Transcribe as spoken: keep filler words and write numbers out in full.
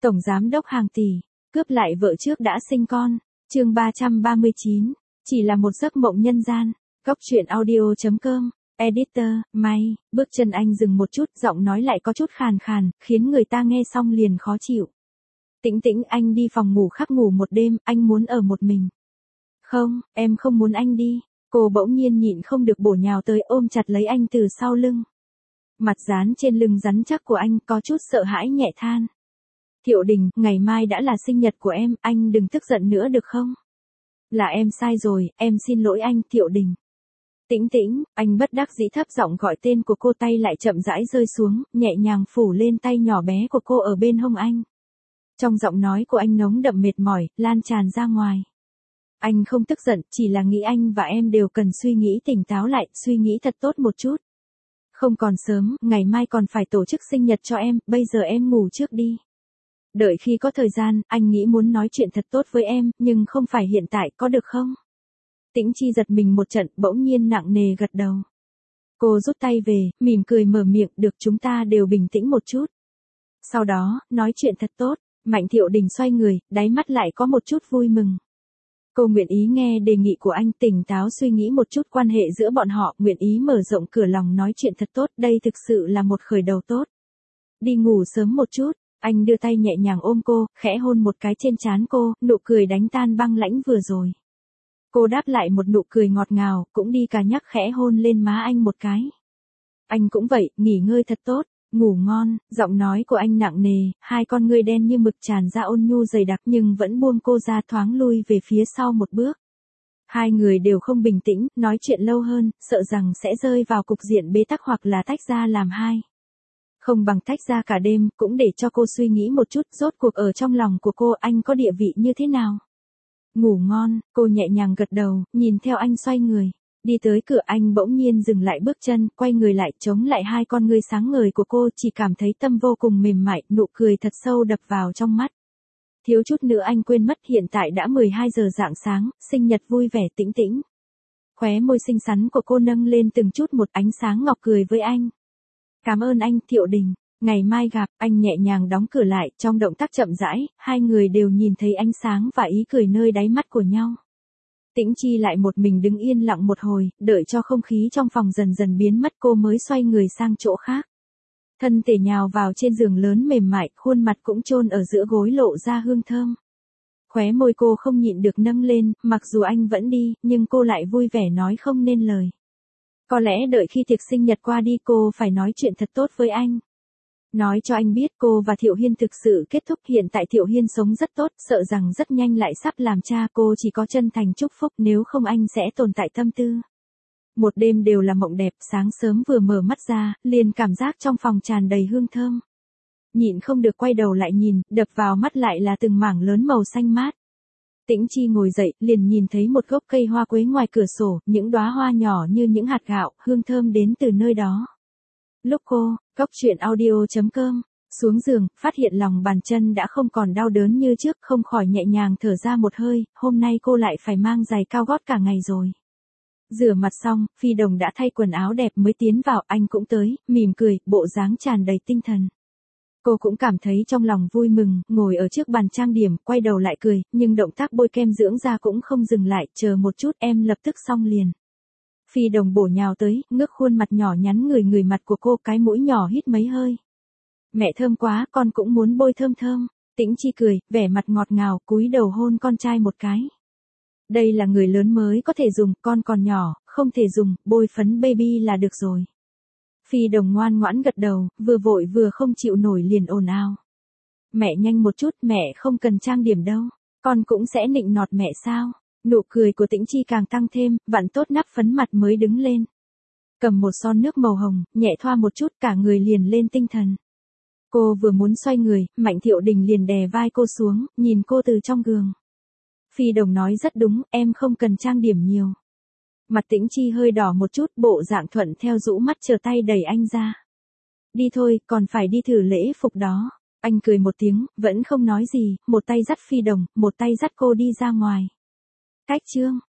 Tổng giám đốc hàng tỷ, cướp lại vợ trước đã sinh con. Chương ba trăm ba mươi chín, chỉ là một giấc mộng nhân gian. Góc truyện audio chấm com. Editor, May, bước chân anh dừng một chút, giọng nói lại có chút khàn khàn, khiến người ta nghe xong liền khó chịu. Tĩnh Tĩnh, anh đi phòng ngủ khác ngủ một đêm, anh muốn ở một mình. Không, em không muốn anh đi. Cô bỗng nhiên nhịn không được bổ nhào tới ôm chặt lấy anh từ sau lưng. Mặt dán trên lưng rắn chắc của anh, có chút sợ hãi nhẹ than. Thiệu Đình, ngày mai đã là sinh nhật của em, anh đừng tức giận nữa được không? Là em sai rồi, em xin lỗi anh, Thiệu Đình. Tĩnh Tĩnh, anh bất đắc dĩ thấp giọng gọi tên của cô, tay lại chậm rãi rơi xuống, nhẹ nhàng phủ lên tay nhỏ bé của cô ở bên hông anh. Trong giọng nói của anh nóng đậm mệt mỏi, lan tràn ra ngoài. Anh không tức giận, chỉ là nghĩ anh và em đều cần suy nghĩ tỉnh táo lại, suy nghĩ thật tốt một chút. Không còn sớm, ngày mai còn phải tổ chức sinh nhật cho em, bây giờ em ngủ trước đi. Đợi khi có thời gian, anh nghĩ muốn nói chuyện thật tốt với em, nhưng không phải hiện tại, có được không? Tĩnh Chi giật mình một trận, bỗng nhiên nặng nề gật đầu. Cô rút tay về, mỉm cười mở miệng, được, chúng ta đều bình tĩnh một chút. Sau đó, nói chuyện thật tốt. Mạnh Thiệu Đình xoay người, đáy mắt lại có một chút vui mừng. Cô nguyện ý nghe đề nghị của anh, tỉnh táo suy nghĩ một chút quan hệ giữa bọn họ, nguyện ý mở rộng cửa lòng nói chuyện thật tốt, đây thực sự là một khởi đầu tốt. Đi ngủ sớm một chút, anh đưa tay nhẹ nhàng ôm cô, khẽ hôn một cái trên trán cô, nụ cười đánh tan băng lãnh vừa rồi. Cô đáp lại một nụ cười ngọt ngào, cũng đi cà nhắc khẽ hôn lên má anh một cái. Anh cũng vậy, nghỉ ngơi thật tốt. Ngủ ngon, giọng nói của anh nặng nề, hai con ngươi đen như mực tràn ra ôn nhu dày đặc nhưng vẫn buông cô ra, thoáng lui về phía sau một bước. Hai người đều không bình tĩnh, nói chuyện lâu hơn, sợ rằng sẽ rơi vào cục diện bế tắc hoặc là tách ra làm hai. Không bằng tách ra cả đêm, cũng để cho cô suy nghĩ một chút, rốt cuộc ở trong lòng của cô anh có địa vị như thế nào. Ngủ ngon, cô nhẹ nhàng gật đầu, nhìn theo anh xoay người. Đi tới cửa, anh bỗng nhiên dừng lại bước chân, quay người lại, chống lại hai con ngươi sáng ngời của cô, chỉ cảm thấy tâm vô cùng mềm mại, nụ cười thật sâu đập vào trong mắt. Thiếu chút nữa anh quên mất hiện tại đã mười hai giờ rạng sáng, sinh nhật vui vẻ. Tĩnh Tĩnh. Khóe môi xinh xắn của cô nâng lên từng chút một, ánh sáng ngọc cười với anh. Cảm ơn anh, Thiệu Đình, ngày mai gặp. Anh nhẹ nhàng đóng cửa lại, trong động tác chậm rãi, hai người đều nhìn thấy ánh sáng và ý cười nơi đáy mắt của nhau. Tĩnh Chi lại một mình đứng yên lặng một hồi, đợi cho không khí trong phòng dần dần biến mất cô mới xoay người sang chỗ khác. Thân thể nhào vào trên giường lớn mềm mại, khuôn mặt cũng chôn ở giữa gối lộ ra hương thơm. Khóe môi cô không nhịn được nâng lên, mặc dù anh vẫn đi, nhưng cô lại vui vẻ nói không nên lời. Có lẽ đợi khi tiệc sinh nhật qua đi cô phải nói chuyện thật tốt với anh. Nói cho anh biết cô và Thiệu Hiên thực sự kết thúc, hiện tại Thiệu Hiên sống rất tốt, sợ rằng rất nhanh lại sắp làm cha, cô chỉ có chân thành chúc phúc, nếu không anh sẽ tồn tại tâm tư. Một đêm đều là mộng đẹp, sáng sớm vừa mở mắt ra, liền cảm giác trong phòng tràn đầy hương thơm. Nhịn không được quay đầu lại nhìn, đập vào mắt lại là từng mảng lớn màu xanh mát. Tĩnh Chi ngồi dậy, liền nhìn thấy một gốc cây hoa quế ngoài cửa sổ, những đóa hoa nhỏ như những hạt gạo, hương thơm đến từ nơi đó. Lúc cô, góc truyện audio chấm com, xuống giường, phát hiện lòng bàn chân đã không còn đau đớn như trước, không khỏi nhẹ nhàng thở ra một hơi, hôm nay cô lại phải mang giày cao gót cả ngày rồi. Rửa mặt xong, Phi Đồng đã thay quần áo đẹp mới tiến vào, anh cũng tới, mỉm cười, bộ dáng tràn đầy tinh thần. Cô cũng cảm thấy trong lòng vui mừng, ngồi ở trước bàn trang điểm, quay đầu lại cười, nhưng động tác bôi kem dưỡng da cũng không dừng lại, chờ một chút, em lập tức xong liền. Phi Đồng bổ nhào tới, ngước khuôn mặt nhỏ nhắn người người mặt của cô, cái mũi nhỏ hít mấy hơi. Mẹ thơm quá, con cũng muốn bôi thơm thơm. Tĩnh Chi cười, vẻ mặt ngọt ngào, cúi đầu hôn con trai một cái. Đây là người lớn mới có thể dùng, con còn nhỏ, không thể dùng, bôi phấn baby là được rồi. Phi Đồng ngoan ngoãn gật đầu, vừa vội vừa không chịu nổi liền ồn ào. Mẹ nhanh một chút, mẹ không cần trang điểm đâu, con cũng sẽ nịnh nọt mẹ sao. Nụ cười của Tĩnh Chi càng tăng thêm, vặn tốt nắp phấn mặt mới đứng lên. Cầm một son nước màu hồng, nhẹ thoa một chút, cả người liền lên tinh thần. Cô vừa muốn xoay người, Mạnh Thiệu Đình liền đè vai cô xuống, nhìn cô từ trong gương. Phi Đồng nói rất đúng, em không cần trang điểm nhiều. Mặt Tĩnh Chi hơi đỏ một chút, bộ dạng thuận theo rũ mắt chờ tay đẩy anh ra. Đi thôi, còn phải đi thử lễ phục đó. Anh cười một tiếng, vẫn không nói gì, một tay dắt Phi Đồng, một tay dắt cô đi ra ngoài. Cách chương.